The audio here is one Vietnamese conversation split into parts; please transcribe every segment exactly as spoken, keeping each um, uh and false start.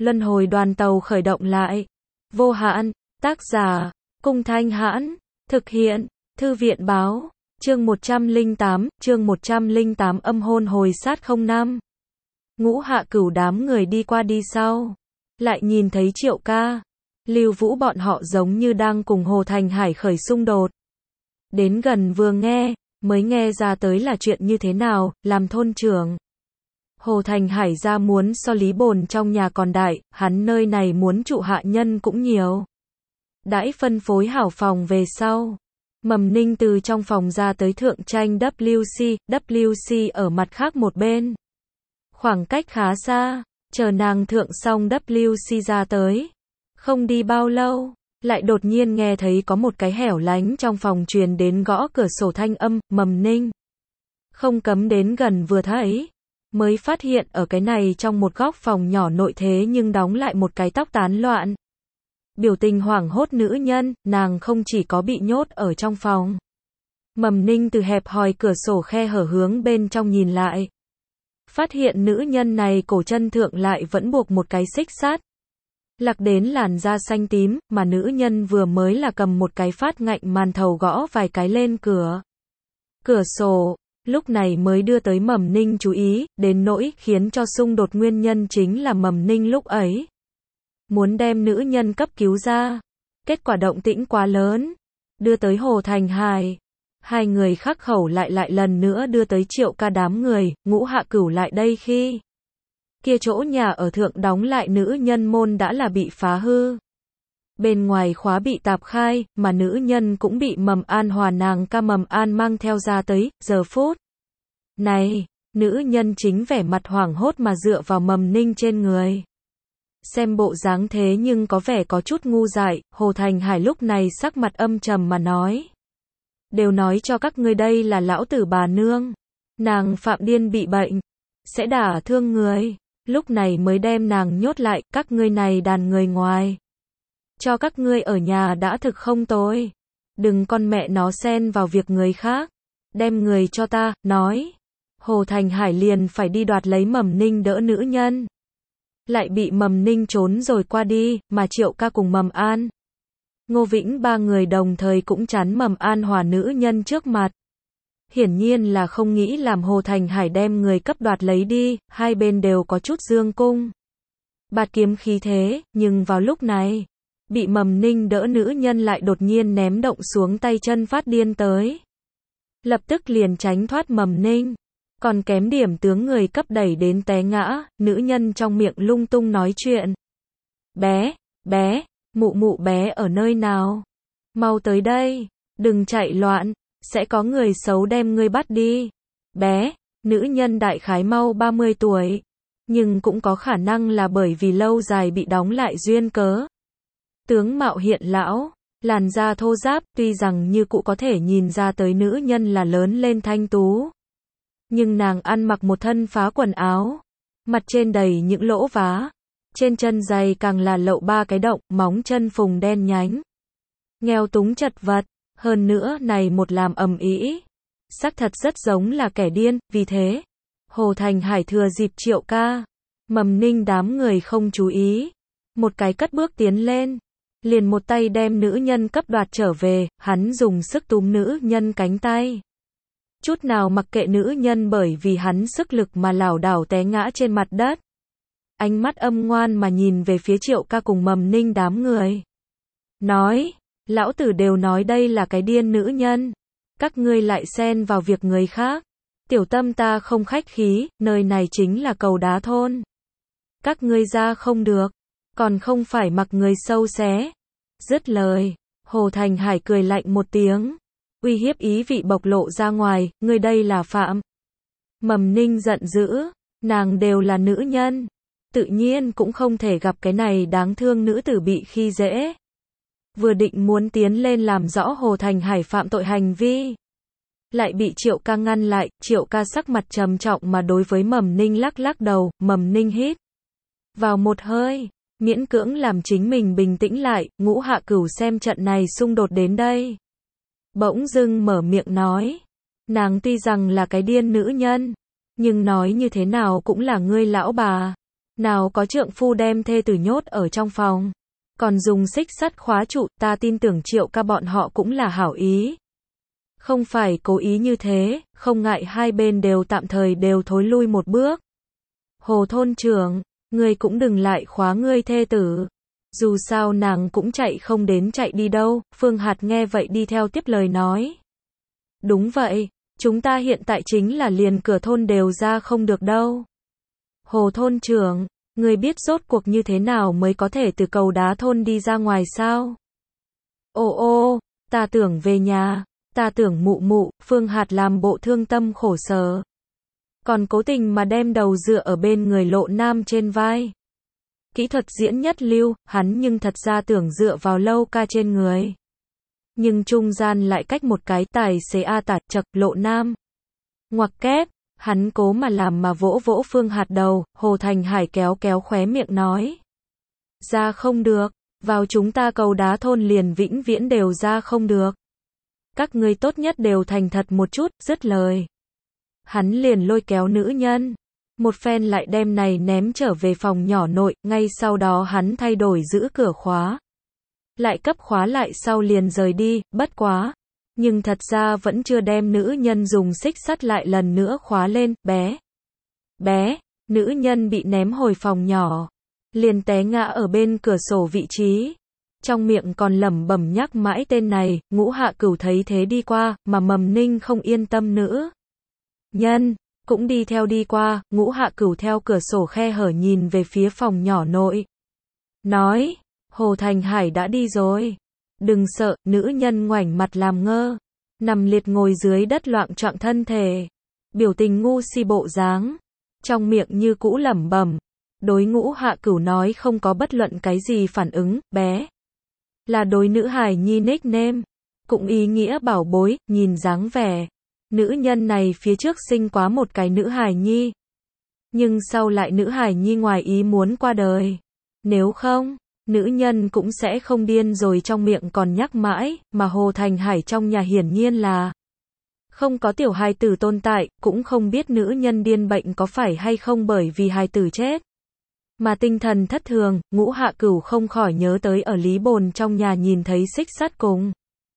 Luân hồi đoàn tàu khởi động lại. Vô hạn, tác giả, Cung Thanh Hãn, thực hiện, Thư viện báo, chương một trăm lẻ tám, chương một trăm lẻ tám âm hôn hồi sát không năm. Ngũ Hạ Cửu đám người đi qua đi sau, lại nhìn thấy Triệu Ca, Lưu Vũ bọn họ giống như đang cùng Hồ Thành Hải khởi xung đột. Đến gần vừa nghe, mới nghe ra tới là chuyện như thế nào, làm thôn trưởng. Hồ Thành Hải ra muốn so Lý Bồn trong nhà còn đại, hắn nơi này muốn trụ hạ nhân cũng nhiều. Đãi phân phối hảo phòng về sau. Mầm Ninh từ trong phòng ra tới thượng tranh W C, W C ở mặt khác một bên. Khoảng cách khá xa, chờ nàng thượng xong W C ra tới. Không đi bao lâu, lại đột nhiên nghe thấy có một cái hẻo lánh trong phòng truyền đến gõ cửa sổ thanh âm, Mầm Ninh. Không cấm đến gần vừa thấy, mới phát hiện ở cái này trong một góc phòng nhỏ nội thế nhưng đóng lại một cái tóc tán loạn. Biểu tình hoảng hốt nữ nhân, nàng không chỉ có bị nhốt ở trong phòng. Mầm Ninh từ hẹp hòi cửa sổ khe hở hướng bên trong nhìn lại. Phát hiện nữ nhân này cổ chân thượng lại vẫn buộc một cái xích sắt. Lạc đến làn da xanh tím, mà nữ nhân vừa mới là cầm một cái phát ngạnh màn thầu gõ vài cái lên cửa. Cửa sổ, lúc này mới đưa tới Mầm Ninh chú ý, đến nỗi khiến cho xung đột nguyên nhân chính là Mầm Ninh lúc ấy muốn đem nữ nhân cấp cứu ra. Kết quả động tĩnh quá lớn, đưa tới Hồ Thành Hải. Hai người khắc khẩu lại lại lần nữa đưa tới Triệu Ca đám người, Ngũ Hạ Cửu lại đây khi kia chỗ nhà ở thượng đóng lại nữ nhân môn đã là bị phá hư. Bên ngoài khóa bị tạp khai, mà nữ nhân cũng bị Mầm An Hòa nàng ca Mầm An mang theo ra tới, giờ phút này, nữ nhân chính vẻ mặt hoảng hốt mà dựa vào Mầm Ninh trên người. Xem bộ dáng thế nhưng có vẻ có chút ngu dại, Hồ Thành Hải lúc này sắc mặt âm trầm mà nói. Đều nói cho các ngươi đây là lão tử bà nương. Nàng phạm điên bị bệnh, sẽ đả thương người. Lúc này mới đem nàng nhốt lại, các ngươi này đàn người ngoài. Cho các ngươi ở nhà đã thực không tồi. Đừng con mẹ nó xen vào việc người khác. Đem người cho ta, nói. Hồ Thành Hải liền phải đi đoạt lấy Mầm Ninh đỡ nữ nhân. Lại bị Mầm Ninh trốn rồi qua đi, mà Triệu Ca cùng Mầm An. Ngô Vĩnh ba người đồng thời cũng chắn Mầm An Hòa nữ nhân trước mặt. Hiển nhiên là không nghĩ làm Hồ Thành Hải đem người cấp đoạt lấy đi, hai bên đều có chút dương cung. Bạt kiếm khí thế, nhưng vào lúc này, bị Mầm Ninh đỡ nữ nhân lại đột nhiên ném động xuống tay chân phát điên tới. Lập tức liền tránh thoát Mầm Ninh. Còn kém điểm tướng người cấp đẩy đến té ngã, nữ nhân trong miệng lung tung nói chuyện. Bé, bé, mụ mụ bé ở nơi nào? Mau tới đây, đừng chạy loạn, sẽ có người xấu đem ngươi bắt đi. Bé, nữ nhân đại khái mau ba mươi tuổi, nhưng cũng có khả năng là bởi vì lâu dài bị đóng lại duyên cớ. Tướng mạo hiện lão, làn da thô ráp, tuy rằng như cụ có thể nhìn ra tới nữ nhân là lớn lên thanh tú. Nhưng nàng ăn mặc một thân phá quần áo, mặt trên đầy những lỗ vá, trên chân giày càng là lậu ba cái động, móng chân phùng đen nhánh. Nghèo túng chật vật, hơn nữa này một làm ầm ĩ, xác thật rất giống là kẻ điên, vì thế, Hồ Thành Hải thừa dịp Triệu Ca, Mầm Ninh đám người không chú ý, một cái cất bước tiến lên, liền một tay đem nữ nhân cấp đoạt trở về, hắn dùng sức túm nữ nhân cánh tay. Chút nào mặc kệ nữ nhân bởi vì hắn sức lực mà lảo đảo té ngã trên mặt đất. Ánh mắt âm ngoan mà nhìn về phía Triệu Ca cùng Mầm Ninh đám người. Nói, lão tử đều nói đây là cái điên nữ nhân. Các ngươi lại xen vào việc người khác. Tiểu tâm ta không khách khí, nơi này chính là cầu đá thôn. Các ngươi ra không được, còn không phải mặc người sâu xé. Dứt lời, Hồ Thành Hải cười lạnh một tiếng. Uy hiếp ý vị bộc lộ ra ngoài, ngươi đây là phạm. Mầm Ninh giận dữ, nàng đều là nữ nhân, tự nhiên cũng không thể gặp cái này đáng thương nữ tử bị khi dễ. Vừa định muốn tiến lên làm rõ Hồ Thành Hải phạm tội hành vi, lại bị Triệu Ca ngăn lại. Triệu Ca sắc mặt trầm trọng mà đối với Mầm Ninh lắc lắc đầu. Mầm Ninh hít vào một hơi, miễn cưỡng làm chính mình bình tĩnh lại. Ngũ Hạ Cửu xem trận này xung đột đến đây, bỗng dưng mở miệng nói, nàng tuy rằng là cái điên nữ nhân, nhưng nói như thế nào cũng là ngươi lão bà. Nào có trượng phu đem thê tử nhốt ở trong phòng, còn dùng xích sắt khóa trụ, ta tin tưởng Triệu ca bọn họ cũng là hảo ý. Không phải cố ý như thế, không ngại hai bên đều tạm thời đều thối lui một bước. Hồ thôn trưởng, ngươi cũng đừng lại khóa ngươi thê tử. Dù sao nàng cũng chạy không đến chạy đi đâu, Phương Hạt nghe vậy đi theo tiếp lời nói. Đúng vậy, chúng ta hiện tại chính là liền cửa thôn đều ra không được đâu. Hồ thôn trưởng, ngươi biết rốt cuộc như thế nào mới có thể từ cầu đá thôn đi ra ngoài sao? Ô ô, ta tưởng về nhà, ta tưởng mụ mụ, Phương Hạt làm bộ thương tâm khổ sở. Còn cố tình mà đem đầu dựa ở bên người Lộ Nam trên vai. Kỹ thuật diễn nhất lưu, hắn nhưng thật ra tưởng dựa vào Lâu ca trên người. Nhưng trung gian lại cách một cái tài xế A tạt chật Lộ Nam. Ngoặc kép, hắn cố mà làm mà vỗ vỗ Phương Hạt đầu, Hồ Thành Hải kéo kéo khóe miệng nói. Ra không được, vào chúng ta cầu đá thôn liền vĩnh viễn đều ra không được. Các ngươi tốt nhất đều thành thật một chút, dứt lời. Hắn liền lôi kéo nữ nhân. Một phen lại đem này ném trở về phòng nhỏ nội, ngay sau đó hắn thay đổi giữ cửa khóa. Lại cấp khóa lại sau liền rời đi, bất quá. Nhưng thật ra vẫn chưa đem nữ nhân dùng xích sắt lại lần nữa khóa lên, bé. Bé, nữ nhân bị ném hồi phòng nhỏ. Liền té ngã ở bên cửa sổ vị trí. Trong miệng còn lẩm bẩm nhắc mãi tên này, Ngũ Hạ Cửu thấy thế đi qua, mà Mầm Ninh không yên tâm nữa. Nhân, cũng đi theo đi qua, Ngũ Hạ Cửu theo cửa sổ khe hở nhìn về phía phòng nhỏ nội. Nói, Hồ Thành Hải đã đi rồi. Đừng sợ, nữ nhân ngoảnh mặt làm ngơ. Nằm liệt ngồi dưới đất loạng choạng thân thể. Biểu tình ngu si bộ dáng. Trong miệng như cũ lẩm bẩm. Đối Ngũ Hạ Cửu nói không có bất luận cái gì phản ứng, bé. Là đối nữ hài nhi nickname. Cũng ý nghĩa bảo bối, nhìn dáng vẻ. Nữ nhân này phía trước sinh quá một cái nữ hài nhi. Nhưng sau lại nữ hài nhi ngoài ý muốn qua đời. Nếu không, nữ nhân cũng sẽ không điên rồi trong miệng còn nhắc mãi, mà Hồ Thành Hải trong nhà hiển nhiên là không có tiểu hài tử tồn tại, cũng không biết nữ nhân điên bệnh có phải hay không bởi vì hài tử chết. Mà tinh thần thất thường, Ngũ Hạ Cửu không khỏi nhớ tới ở Lý Bồn trong nhà nhìn thấy xích sắt cùng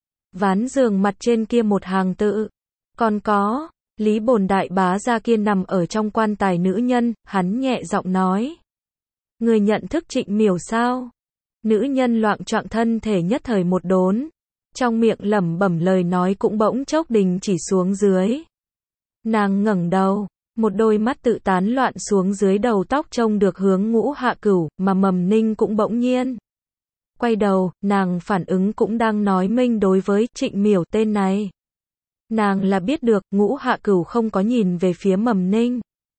ván giường mặt trên kia một hàng tự. Còn có, Lý Bồn đại bá gia kia nằm ở trong quan tài nữ nhân, hắn nhẹ giọng nói. Người nhận thức Trịnh Miểu sao? Nữ nhân loạng choạng thân thể nhất thời một đốn. Trong miệng lẩm bẩm lời nói cũng bỗng chốc đình chỉ xuống dưới. Nàng ngẩng đầu, một đôi mắt tự tán loạn xuống dưới đầu tóc trông được hướng Ngũ Hạ Cửu, mà Mầm Ninh cũng bỗng nhiên. Quay đầu, nàng phản ứng cũng đang nói minh đối với Trịnh Miểu tên này. Nàng là biết được, Ngũ Hạ Cửu không có nhìn về phía Mầm Ninh,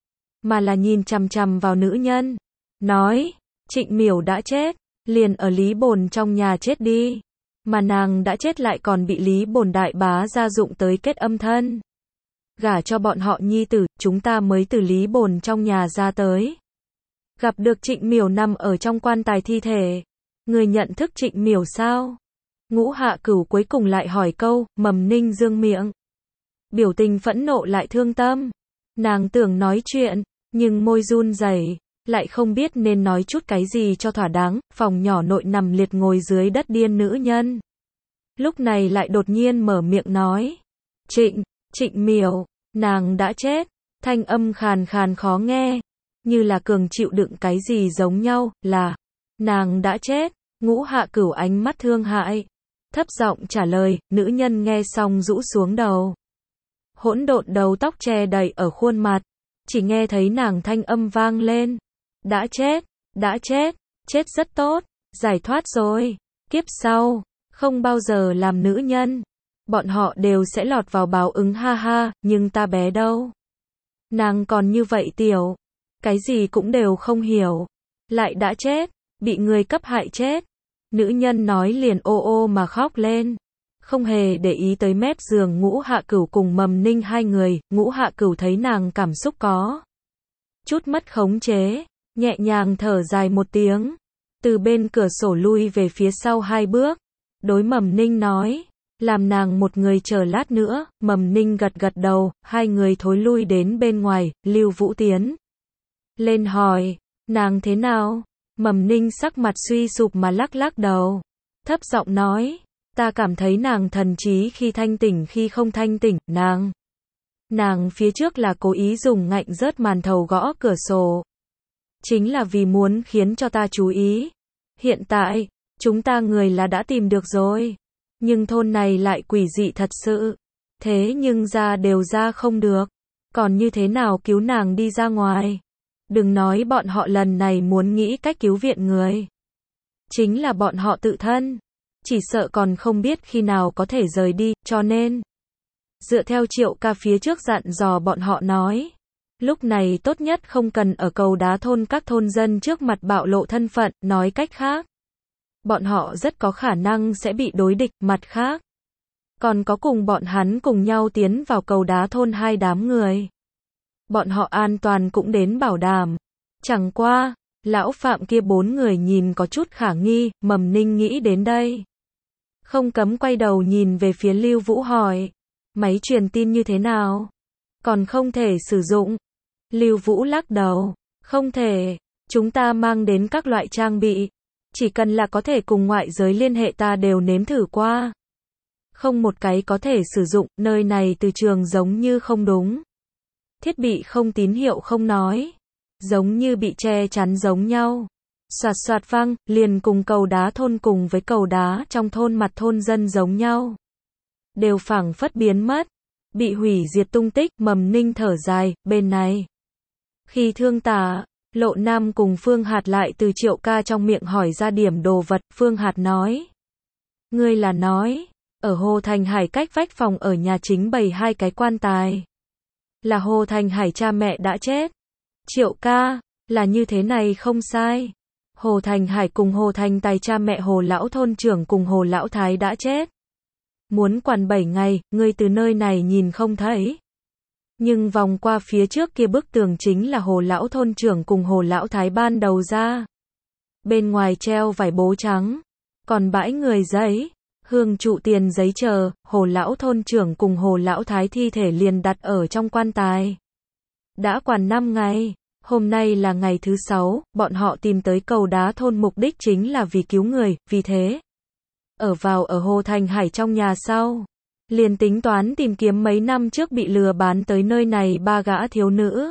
mà là nhìn chằm chằm vào nữ nhân. Nói, Trịnh Miểu đã chết, liền ở Lý Bồn trong nhà chết đi. Mà nàng đã chết lại còn bị Lý Bồn đại bá gia dụng tới kết âm thân. Gả cho bọn họ nhi tử, chúng ta mới từ Lý Bồn trong nhà ra tới. Gặp được Trịnh Miểu nằm ở trong quan tài thi thể. Người nhận thức Trịnh Miểu sao? Ngũ Hạ Cửu cuối cùng lại hỏi câu, Mầm Ninh dương miệng. Biểu tình phẫn nộ lại thương tâm. Nàng tưởng nói chuyện, nhưng môi run rẩy, lại không biết nên nói chút cái gì cho thỏa đáng. Phòng nhỏ nội nằm liệt ngồi dưới đất điên nữ nhân. Lúc này lại đột nhiên mở miệng nói. Trịnh, Trịnh Miểu, nàng đã chết. Thanh âm khàn khàn khó nghe, như là cường chịu đựng cái gì giống nhau, là nàng đã chết. Ngũ Hạ Cửu ánh mắt thương hại, thấp giọng trả lời. Nữ nhân nghe xong rũ xuống đầu. Hỗn độn đầu tóc che đầy ở khuôn mặt, chỉ nghe thấy nàng thanh âm vang lên. Đã chết, đã chết, chết rất tốt, giải thoát rồi. Kiếp sau, không bao giờ làm nữ nhân. Bọn họ đều sẽ lọt vào báo ứng ha ha, nhưng ta bé đâu. Nàng còn như vậy tiểu, cái gì cũng đều không hiểu. Lại đã chết, bị người cấp hại chết. Nữ nhân nói liền ô ô mà khóc lên. Không hề để ý tới mép giường Ngũ Hạ Cửu cùng Mầm Ninh hai người. Ngũ Hạ Cửu thấy nàng cảm xúc có chút mất khống chế, nhẹ nhàng thở dài một tiếng. Từ bên cửa sổ lui về phía sau hai bước. Đối Mầm Ninh nói. Làm nàng một người chờ lát nữa. Mầm Ninh gật gật đầu. Hai người thối lui đến bên ngoài. Lưu Vũ tiến lên hỏi. Nàng thế nào? Mầm Ninh sắc mặt suy sụp mà lắc lắc đầu. Thấp giọng nói, ta cảm thấy nàng thần trí khi thanh tỉnh khi không thanh tỉnh, nàng. Nàng phía trước là cố ý dùng ngạnh rớt màn thầu gõ cửa sổ. Chính là vì muốn khiến cho ta chú ý. Hiện tại, chúng ta người là đã tìm được rồi. Nhưng thôn này lại quỷ dị thật sự. Thế nhưng ra đều ra không được. Còn như thế nào cứu nàng đi ra ngoài? Đừng nói bọn họ lần này muốn nghĩ cách cứu viện người. Chính là bọn họ tự thân. Chỉ sợ còn không biết khi nào có thể rời đi, cho nên. Dựa theo Triệu ca phía trước dặn dò bọn họ nói. Lúc này tốt nhất không cần ở cầu đá thôn các thôn dân trước mặt bạo lộ thân phận, nói cách khác. Bọn họ rất có khả năng sẽ bị đối địch, mặt khác. Còn có cùng bọn hắn cùng nhau tiến vào cầu đá thôn hai đám người. Bọn họ an toàn cũng đến bảo đảm. Chẳng qua, lão Phạm kia bốn người nhìn có chút khả nghi, Mầm Ninh nghĩ đến đây. Không cấm quay đầu nhìn về phía Lưu Vũ hỏi. Máy truyền tin như thế nào? Còn không thể sử dụng. Lưu Vũ lắc đầu. Không thể. Chúng ta mang đến các loại trang bị. Chỉ cần là có thể cùng ngoại giới liên hệ ta đều nếm thử qua. Không một cái có thể sử dụng, nơi này từ trường giống như không đúng. Thiết bị không tín hiệu không nói. Giống như bị che chắn giống nhau. Soạt soạt vang, liền cùng cầu đá thôn cùng với cầu đá trong thôn mặt thôn dân giống nhau. Đều phảng phất biến mất. Bị hủy diệt tung tích, Mầm Ninh thở dài, bên này. Khi thương tả, Lộ Nam cùng Phương Hạt lại từ Triệu ca trong miệng hỏi ra điểm đồ vật, Phương Hạt nói. Ngươi là nói, ở Hồ Thành Hải cách vách phòng ở nhà chính bày hai cái quan tài. Là Hồ Thành Hải cha mẹ đã chết. Triệu ca, là như thế này không sai. Hồ Thành Hải cùng Hồ Thành Tài cha mẹ Hồ Lão thôn trưởng cùng Hồ Lão Thái đã chết. Muốn quản bảy ngày, ngươi từ nơi này nhìn không thấy. Nhưng vòng qua phía trước kia bức tường chính là Hồ Lão thôn trưởng cùng Hồ Lão Thái ban đầu ra. Bên ngoài treo vải bố trắng. Còn bãi người giấy, hương trụ tiền giấy chờ, Hồ Lão thôn trưởng cùng Hồ Lão Thái thi thể liền đặt ở trong quan tài. Đã quản năm ngày. Hôm nay là ngày thứ sáu, bọn họ tìm tới cầu đá thôn mục đích chính là vì cứu người, vì thế. Ở vào ở Hồ Thành Hải trong nhà sau. Liền tính toán tìm kiếm mấy năm trước bị lừa bán tới nơi này ba gã thiếu nữ.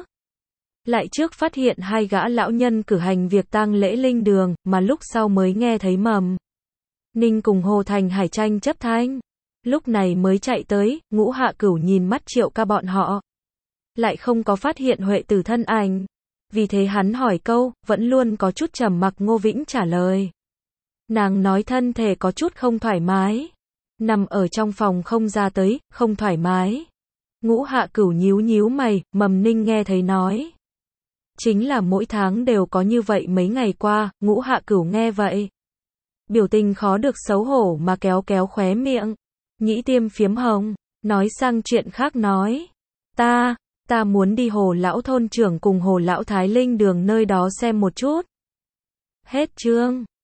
Lại trước phát hiện hai gã lão nhân cử hành việc tang lễ linh đường, mà lúc sau mới nghe thấy Mầm Ninh cùng Hồ Thành Hải tranh chấp thanh. Lúc này mới chạy tới, Ngũ Hạ Cửu nhìn mắt Triệu ca bọn họ. Lại không có phát hiện Huệ Tử thân ảnh. Vì thế hắn hỏi câu, vẫn luôn có chút trầm mặc. Ngô Vĩnh trả lời. Nàng nói thân thể có chút không thoải mái. Nằm ở trong phòng không ra tới, không thoải mái. Ngũ Hạ Cửu nhíu nhíu mày, Mầm Ninh nghe thấy nói. Chính là mỗi tháng đều có như vậy mấy ngày qua, Ngũ Hạ Cửu nghe vậy. Biểu tình khó được xấu hổ mà kéo kéo khóe miệng. Nhĩ tiêm phiếm hồng, nói sang chuyện khác nói. Ta, ta muốn đi Hồ Lão thôn trưởng cùng Hồ Lão Thái linh đường nơi đó xem một chút. Hết chương.